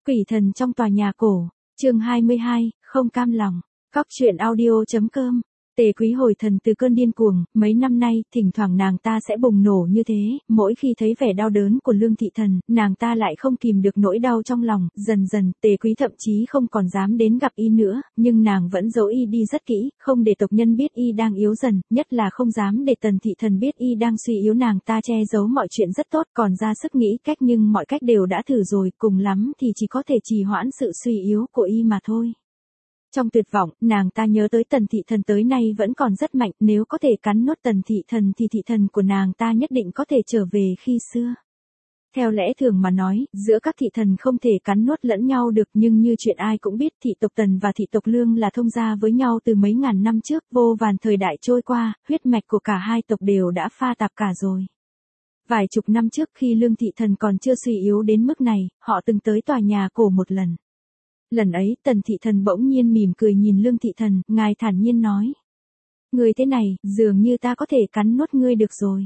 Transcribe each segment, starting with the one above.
Quỷ thần trong tòa nhà cổ, chương 22, không cam lòng, Cóc truyện audio.com. Tề Quý hồi thần từ cơn điên cuồng, mấy năm nay, thỉnh thoảng nàng ta sẽ bùng nổ như thế, mỗi khi thấy vẻ đau đớn của Lương Thị Thần, nàng ta lại không kìm được nỗi đau trong lòng, dần dần, Tề Quý thậm chí không còn dám đến gặp y nữa, nhưng nàng vẫn giấu y đi rất kỹ, không để tộc nhân biết y đang yếu dần, nhất là không dám để Tần Thị Thần biết y đang suy yếu, nàng ta che giấu mọi chuyện rất tốt, còn ra sức nghĩ cách nhưng mọi cách đều đã thử rồi, cùng lắm thì chỉ có thể trì hoãn sự suy yếu của y mà thôi. Trong tuyệt vọng, nàng ta nhớ tới Tần Thị Thần tới nay vẫn còn rất mạnh, nếu có thể cắn nuốt Tần Thị Thần thì Thị Thần của nàng ta nhất định có thể trở về khi xưa. Theo lẽ thường mà nói, giữa các thị thần không thể cắn nuốt lẫn nhau được, nhưng như chuyện ai cũng biết, thị tộc Tần và thị tộc Lương là thông gia với nhau từ mấy ngàn năm trước, vô vàn thời đại trôi qua, huyết mạch của cả hai tộc đều đã pha tạp cả rồi. Vài chục năm trước khi Lương Thị Thần còn chưa suy yếu đến mức này, họ từng tới tòa nhà cổ một lần. Lần ấy, Tần Thị Thần bỗng nhiên mỉm cười nhìn Lương Thị Thần, ngài thản nhiên nói. Ngươi thế này, dường như ta có thể cắn nuốt ngươi được rồi.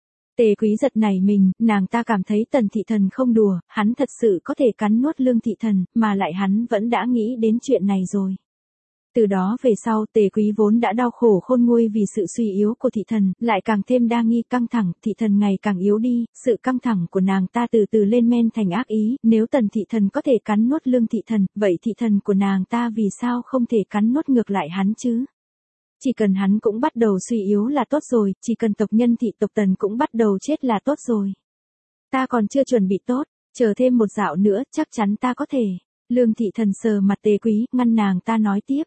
Tề Quý giật nảy mình, nàng ta cảm thấy Tần Thị Thần không đùa, hắn thật sự có thể cắn nuốt Lương Thị Thần, mà lại hắn vẫn đã nghĩ đến chuyện này rồi. Từ đó về sau, Tề Quý vốn đã đau khổ khôn nguôi vì sự suy yếu của Thị Thần, lại càng thêm đa nghi căng thẳng, Thị Thần ngày càng yếu đi, sự căng thẳng của nàng ta từ từ lên men thành ác ý, nếu Tần Thị Thần có thể cắn nuốt Lương Thị Thần, vậy Thị Thần của nàng ta vì sao không thể cắn nuốt ngược lại hắn chứ? Chỉ cần hắn cũng bắt đầu suy yếu là tốt rồi, chỉ cần tộc nhân thị tộc Tần cũng bắt đầu chết là tốt rồi. Ta còn chưa chuẩn bị tốt, chờ thêm một dạo nữa, chắc chắn ta có thể. Lương Thị Thần sờ mặt Tề Quý, ngăn nàng ta nói tiếp.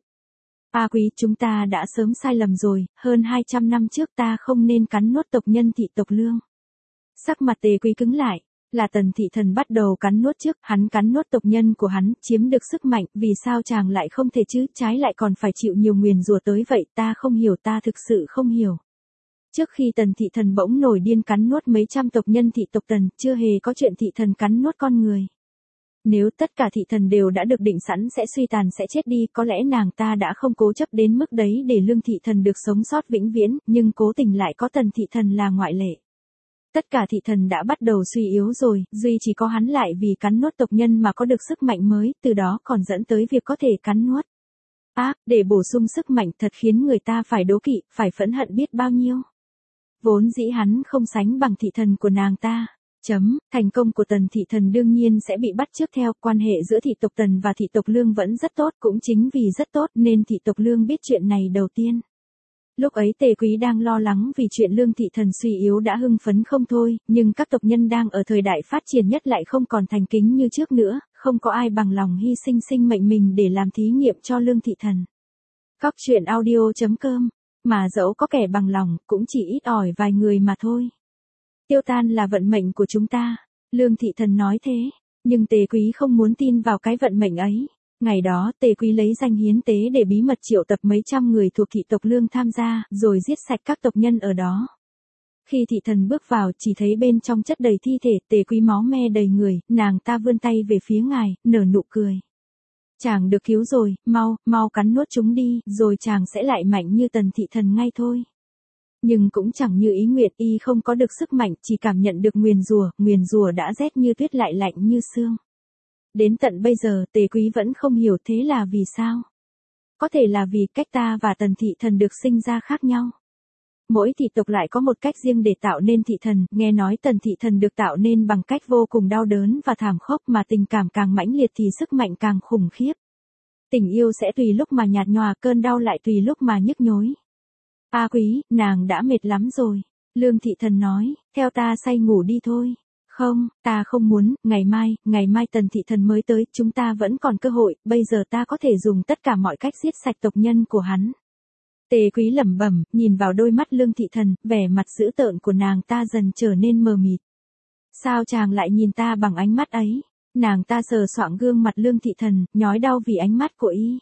A Quý, chúng ta đã sớm sai lầm rồi, hơn 200 năm trước ta không nên cắn nuốt tộc nhân thị tộc Lương. Sắc mặt Tề Quý cứng lại, là Tần Thị Thần bắt đầu cắn nuốt trước, hắn cắn nuốt tộc nhân của hắn, chiếm được sức mạnh, vì sao chàng lại không thể chứ, trái lại còn phải chịu nhiều nguyền rủa tới vậy, ta không hiểu, ta thực sự không hiểu. Trước khi Tần Thị Thần bỗng nổi điên cắn nuốt mấy trăm tộc nhân thị tộc Tần, chưa hề có chuyện thị thần cắn nuốt con người. Nếu tất cả thị thần đều đã được định sẵn sẽ suy tàn sẽ chết đi, có lẽ nàng ta đã không cố chấp đến mức đấy để Lương Thị Thần được sống sót vĩnh viễn, nhưng cố tình lại có Tần Thị Thần là ngoại lệ. Tất cả thị thần đã bắt đầu suy yếu rồi, duy chỉ có hắn lại vì cắn nuốt tộc nhân mà có được sức mạnh mới, từ đó còn dẫn tới việc có thể cắn nuốt. Để bổ sung sức mạnh thật khiến người ta phải đố kỵ, phải phẫn hận biết bao nhiêu. Vốn dĩ hắn không sánh bằng thị thần của nàng ta. Thành công của Tần Thị Thần đương nhiên sẽ bị bắt chước theo, quan hệ giữa thị tộc Tần và thị tộc Lương vẫn rất tốt, cũng chính vì rất tốt nên thị tộc Lương biết chuyện này đầu tiên. Lúc ấy Tề Quý đang lo lắng vì chuyện Lương Thị Thần suy yếu đã hưng phấn không thôi, nhưng các tộc nhân đang ở thời đại phát triển nhất lại không còn thành kính như trước nữa, không có ai bằng lòng hy sinh sinh mệnh mình để làm thí nghiệm cho Lương Thị Thần. Cóc truyện audio.com, mà dẫu có kẻ bằng lòng, cũng chỉ ít ỏi vài người mà thôi. Tiêu tan là vận mệnh của chúng ta, Lương Thị Thần nói thế, nhưng Tề Quý không muốn tin vào cái vận mệnh ấy. Ngày đó, Tề Quý lấy danh hiến tế để bí mật triệu tập mấy trăm người thuộc thị tộc Lương tham gia, rồi giết sạch các tộc nhân ở đó. Khi thị thần bước vào, chỉ thấy bên trong chất đầy thi thể, Tề Quý máu me đầy người, nàng ta vươn tay về phía ngài, nở nụ cười. Chàng được cứu rồi, mau cắn nuốt chúng đi, rồi chàng sẽ lại mạnh như Tần Thị Thần ngay thôi. Nhưng cũng chẳng như ý nguyện, y không có được sức mạnh, chỉ cảm nhận được nguyền rủa đã rét như tuyết lại lạnh như xương. Đến tận bây giờ, Tề Quý vẫn không hiểu thế là vì sao. Có thể là vì cách ta và Tần Thị Thần được sinh ra khác nhau. Mỗi thị tộc lại có một cách riêng để tạo nên thị thần, nghe nói Tần Thị Thần được tạo nên bằng cách vô cùng đau đớn và thảm khốc, mà tình cảm càng mãnh liệt thì sức mạnh càng khủng khiếp. Tình yêu sẽ tùy lúc mà nhạt nhòa, cơn đau lại tùy lúc mà nhức nhối. A Quý, nàng đã mệt lắm rồi. Lương Thị Thần nói, theo ta say ngủ đi thôi. Không, ta không muốn, ngày mai Tần Thị Thần mới tới, chúng ta vẫn còn cơ hội, bây giờ ta có thể dùng tất cả mọi cách giết sạch tộc nhân của hắn. Tề Quý lẩm bẩm, nhìn vào đôi mắt Lương Thị Thần, vẻ mặt dữ tợn của nàng ta dần trở nên mờ mịt. Sao chàng lại nhìn ta bằng ánh mắt ấy? Nàng ta sờ soạng gương mặt Lương Thị Thần, nhói đau vì ánh mắt của y.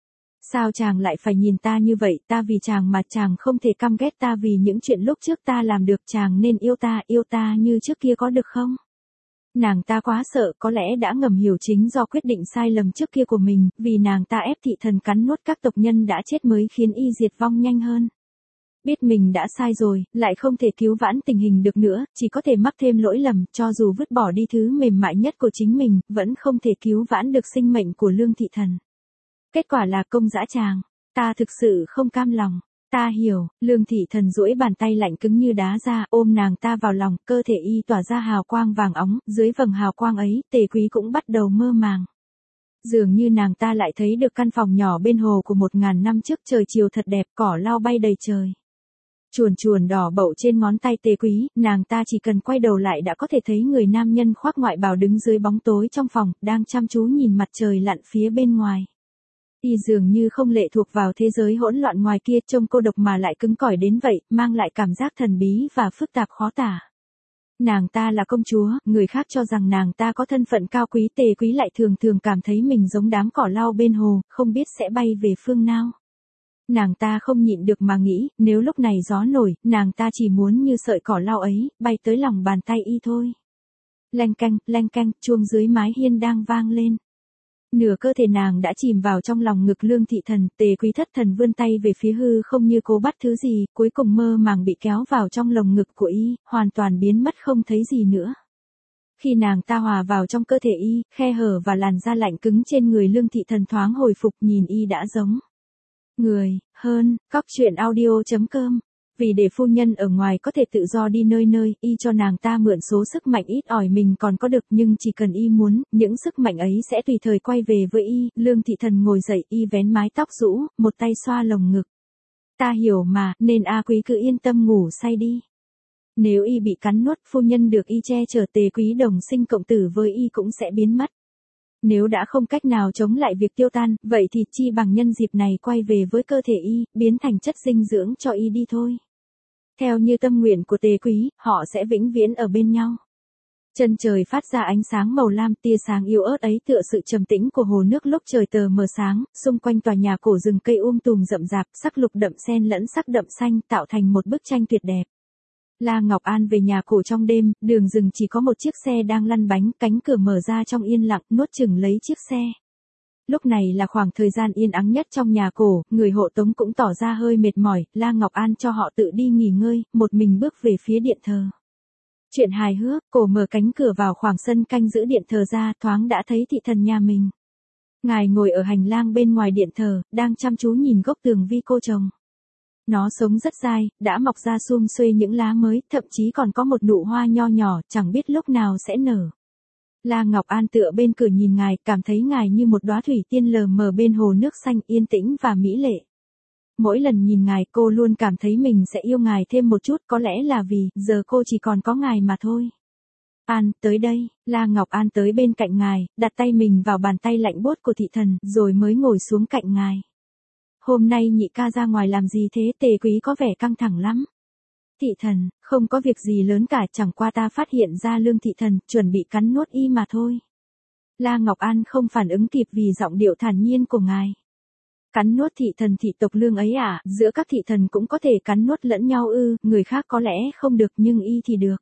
Sao chàng lại phải nhìn ta như vậy, ta vì chàng mà chàng không thể căm ghét ta vì những chuyện lúc trước ta làm được, chàng nên yêu ta như trước kia có được không? Nàng ta quá sợ, có lẽ đã ngầm hiểu chính do quyết định sai lầm trước kia của mình, vì nàng ta ép thị thần cắn nuốt các tộc nhân đã chết mới khiến y diệt vong nhanh hơn. Biết mình đã sai rồi, lại không thể cứu vãn tình hình được nữa, chỉ có thể mắc thêm lỗi lầm, cho dù vứt bỏ đi thứ mềm mại nhất của chính mình, vẫn không thể cứu vãn được sinh mệnh của Lương Thị Thần. Kết quả là công dã tràng. Ta thực sự không cam lòng. Ta hiểu, Lương Thị Thần duỗi bàn tay lạnh cứng như đá ra, ôm nàng ta vào lòng, cơ thể y tỏa ra hào quang vàng óng, dưới vầng hào quang ấy, Tề Quý cũng bắt đầu mơ màng. Dường như nàng ta lại thấy được căn phòng nhỏ bên hồ của 1000 năm trước, trời chiều thật đẹp, cỏ lau bay đầy trời. Chuồn chuồn đỏ bậu trên ngón tay Tề Quý, nàng ta chỉ cần quay đầu lại đã có thể thấy người nam nhân khoác ngoại bào đứng dưới bóng tối trong phòng, đang chăm chú nhìn mặt trời lặn phía bên ngoài. Y dường như không lệ thuộc vào thế giới hỗn loạn ngoài kia, trông cô độc mà lại cứng cỏi đến vậy, mang lại cảm giác thần bí và phức tạp khó tả. Nàng ta là công chúa, người khác cho rằng nàng ta có thân phận cao quý, Tề Quý lại thường thường cảm thấy mình giống đám cỏ lau bên hồ, không biết sẽ bay về phương nào. Nàng ta không nhịn được mà nghĩ, nếu lúc này gió nổi, nàng ta chỉ muốn như sợi cỏ lau ấy, bay tới lòng bàn tay y thôi. Leng canh, chuông dưới mái hiên đang vang lên. Nửa cơ thể nàng đã chìm vào trong lòng ngực Lương Thị Thần, Tề Quý thất thần vươn tay về phía hư không như cố bắt thứ gì, cuối cùng mơ màng bị kéo vào trong lồng ngực của y, hoàn toàn biến mất không thấy gì nữa. Khi nàng ta hòa vào trong cơ thể y, khe hở và làn da lạnh cứng trên người Lương Thị Thần thoáng hồi phục, nhìn y đã giống người hơn. Cóc truyện audio.com. Vì để phu nhân ở ngoài có thể tự do đi nơi nơi, y cho nàng ta mượn số sức mạnh ít ỏi mình còn có được, nhưng chỉ cần y muốn, những sức mạnh ấy sẽ tùy thời quay về với y. Lương Thị Thần ngồi dậy, y vén mái tóc rũ, một tay xoa lồng ngực. Ta hiểu mà, nên A Quý cứ yên tâm ngủ say đi. Nếu y bị cắn nuốt, phu nhân được y che chở, Tề Quý đồng sinh cộng tử với y cũng sẽ biến mất. Nếu đã không cách nào chống lại việc tiêu tan, vậy thì chi bằng nhân dịp này quay về với cơ thể y, biến thành chất dinh dưỡng cho y đi thôi. Theo như tâm nguyện của Tề Quý, họ sẽ vĩnh viễn ở bên nhau. Chân trời phát ra ánh sáng màu lam, tia sáng yếu ớt ấy tựa sự trầm tĩnh của hồ nước lúc trời tờ mờ sáng, xung quanh tòa nhà cổ rừng cây tùm rậm rạp, sắc lục đậm xen lẫn sắc đậm xanh, tạo thành một bức tranh tuyệt đẹp. La Ngọc An về nhà cổ trong đêm, đường rừng chỉ có một chiếc xe đang lăn bánh, cánh cửa mở ra trong yên lặng, nuốt chửng lấy chiếc xe. Lúc này là khoảng thời gian yên ắng nhất trong nhà cổ, người hộ tống cũng tỏ ra hơi mệt mỏi, La Ngọc An cho họ tự đi nghỉ ngơi, một mình bước về phía điện thờ. Chuyện hài hước, cổ mở cánh cửa vào khoảng sân canh giữ điện thờ ra, thoáng đã thấy thị thần nhà mình. Ngài ngồi ở hành lang bên ngoài điện thờ, đang chăm chú nhìn gốc tường vi cô trồng. Nó sống rất dai, đã mọc ra sum xuê những lá mới, thậm chí còn có một nụ hoa nho nhỏ, chẳng biết lúc nào sẽ nở. La Ngọc An tựa bên cửa nhìn ngài, cảm thấy ngài như một đóa thủy tiên lờ mờ bên hồ nước xanh, yên tĩnh và mỹ lệ. Mỗi lần nhìn ngài, cô luôn cảm thấy mình sẽ yêu ngài thêm một chút, có lẽ là vì giờ cô chỉ còn có ngài mà thôi. An, tới đây. La Ngọc An tới bên cạnh ngài, đặt tay mình vào bàn tay lạnh buốt của thị thần, rồi mới ngồi xuống cạnh ngài. Hôm nay nhị ca ra ngoài làm gì thế? Tề Quý có vẻ căng thẳng lắm. Thị thần, không có việc gì lớn cả, chẳng qua ta phát hiện ra Lương Thị Thần chuẩn bị cắn nuốt y mà thôi. La Ngọc An không phản ứng kịp vì giọng điệu thản nhiên của ngài. Cắn nuốt thị thần thị tộc Lương ấy à? Giữa các thị thần cũng có thể cắn nuốt lẫn nhau ư? Người khác có lẽ không được nhưng y thì được.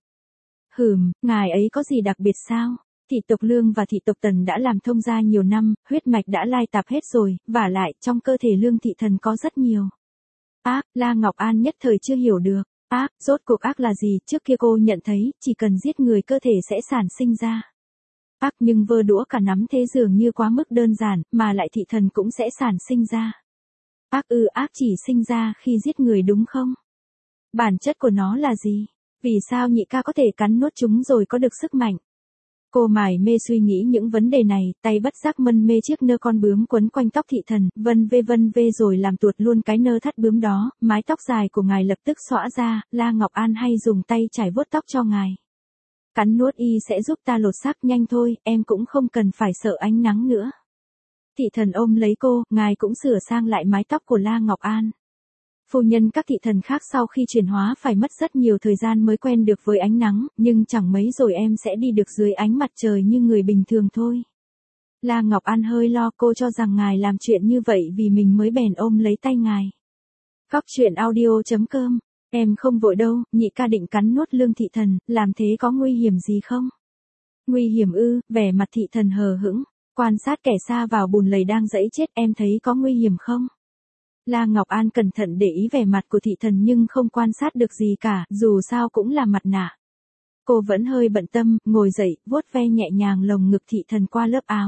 Ngài ấy có gì đặc biệt sao? Thị tộc Lương và thị tộc Tần đã làm thông gia nhiều năm, huyết mạch đã lai tạp hết rồi, vả lại trong cơ thể Lương Thị Thần có rất nhiều ác. La Ngọc An nhất thời chưa hiểu được. Ác, rốt cuộc ác là gì? Trước kia cô nhận thấy, chỉ cần giết người cơ thể sẽ sản sinh ra ác, nhưng vơ đũa cả nắm thế dường như quá mức đơn giản, mà lại thị thần cũng sẽ sản sinh ra ác ư? Ác chỉ sinh ra khi giết người đúng không? Bản chất của nó là gì? Vì sao nhị ca có thể cắn nuốt chúng rồi có được sức mạnh? Cô mải mê suy nghĩ những vấn đề này, tay bất giác mân mê chiếc nơ con bướm quấn quanh tóc thị thần, vân vê rồi làm tuột luôn cái nơ thắt bướm đó, mái tóc dài của ngài lập tức xõa ra, La Ngọc An hay dùng tay chải vuốt tóc cho ngài. Cắn nuốt y sẽ giúp ta lột xác nhanh thôi, em cũng không cần phải sợ ánh nắng nữa. Thị thần ôm lấy cô, ngài cũng sửa sang lại mái tóc của La Ngọc An. Phu nhân các thị thần khác sau khi chuyển hóa phải mất rất nhiều thời gian mới quen được với ánh nắng, nhưng chẳng mấy rồi em sẽ đi được dưới ánh mặt trời như người bình thường thôi. La Ngọc An hơi lo, cô cho rằng ngài làm chuyện như vậy vì mình mới bèn ôm lấy tay ngài. Cóc truyện audio.com. Em không vội đâu, nhị ca định cắn nuốt Lương Thị Thần, làm thế có nguy hiểm gì không? Nguy hiểm ư? Vẻ mặt thị thần hờ hững, quan sát kẻ xa vào bùn lầy đang dẫy chết, em thấy có nguy hiểm không? La Ngọc An cẩn thận để ý vẻ mặt của thị thần nhưng không quan sát được gì cả, dù sao cũng là mặt nạ. Cô vẫn hơi bận tâm, ngồi dậy, vuốt ve nhẹ nhàng lồng ngực thị thần qua lớp áo.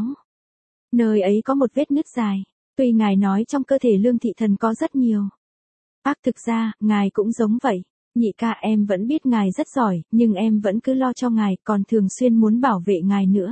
Nơi ấy có một vết nứt dài. Tuy ngài nói trong cơ thể Lương thị thần có rất nhiều. Thực ra, ngài cũng giống vậy. Nhị ca, em vẫn biết ngài rất giỏi, nhưng em vẫn cứ lo cho ngài, còn thường xuyên muốn bảo vệ ngài nữa.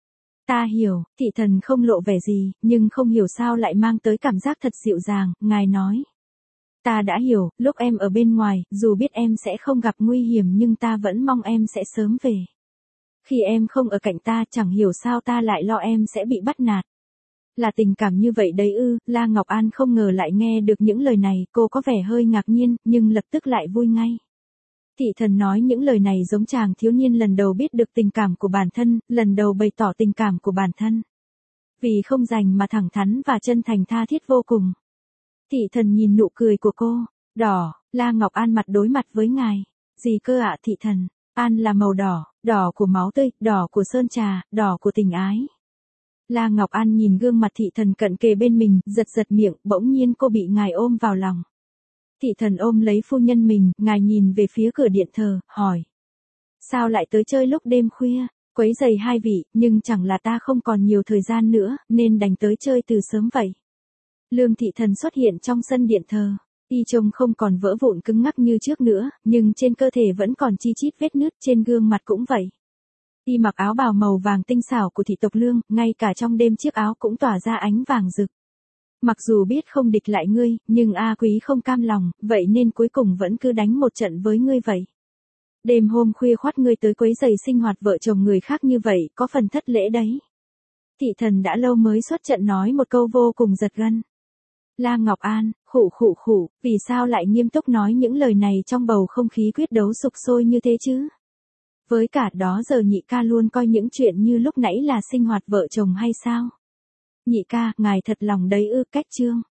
Ta hiểu, thị thần không lộ vẻ gì, nhưng không hiểu sao lại mang tới cảm giác thật dịu dàng, ngài nói. Ta đã hiểu, lúc em ở bên ngoài, dù biết em sẽ không gặp nguy hiểm nhưng ta vẫn mong em sẽ sớm về. Khi em không ở cạnh ta, chẳng hiểu sao ta lại lo em sẽ bị bắt nạt. Là tình cảm như vậy đấy ư? La Ngọc An không ngờ lại nghe được những lời này, cô có vẻ hơi ngạc nhiên, nhưng lập tức lại vui ngay. Thị thần nói những lời này giống chàng thiếu niên lần đầu biết được tình cảm của bản thân, lần đầu bày tỏ tình cảm của bản thân. Vì không dành mà thẳng thắn và chân thành tha thiết vô cùng. Thị thần nhìn nụ cười của cô, đỏ, La Ngọc An mặt đối mặt với ngài. Gì cơ ạ thị thần? An là màu đỏ, đỏ của máu tươi, đỏ của sơn trà, đỏ của tình ái. La Ngọc An nhìn gương mặt thị thần cận kề bên mình, giật giật miệng, bỗng nhiên cô bị ngài ôm vào lòng. Thị thần ôm lấy phu nhân mình, ngài nhìn về phía cửa điện thờ, hỏi. Sao lại tới chơi lúc đêm khuya, quấy rầy hai vị, nhưng chẳng là ta không còn nhiều thời gian nữa, nên đành tới chơi từ sớm vậy. Lương thị thần xuất hiện trong sân điện thờ. Y trông không còn vỡ vụn cứng ngắc như trước nữa, nhưng trên cơ thể vẫn còn chi chít vết nứt, trên gương mặt cũng vậy. Y mặc áo bào màu vàng tinh xảo của thị tộc Lương, ngay cả trong đêm chiếc áo cũng tỏa ra ánh vàng rực. Mặc dù biết không địch lại ngươi, nhưng A Quý không cam lòng, vậy nên cuối cùng vẫn cứ đánh một trận với ngươi vậy. Đêm hôm khuya khoắt ngươi tới quấy rầy sinh hoạt vợ chồng người khác như vậy, có phần thất lễ đấy. Thị thần đã lâu mới xuất trận nói một câu vô cùng giật gân. La Ngọc An, khụ, vì sao lại nghiêm túc nói những lời này trong bầu không khí quyết đấu sục sôi như thế chứ? Với cả đó giờ nhị ca luôn coi những chuyện như lúc nãy là sinh hoạt vợ chồng hay sao? Nhị ca, ngài thật lòng đấy ư? Cách chương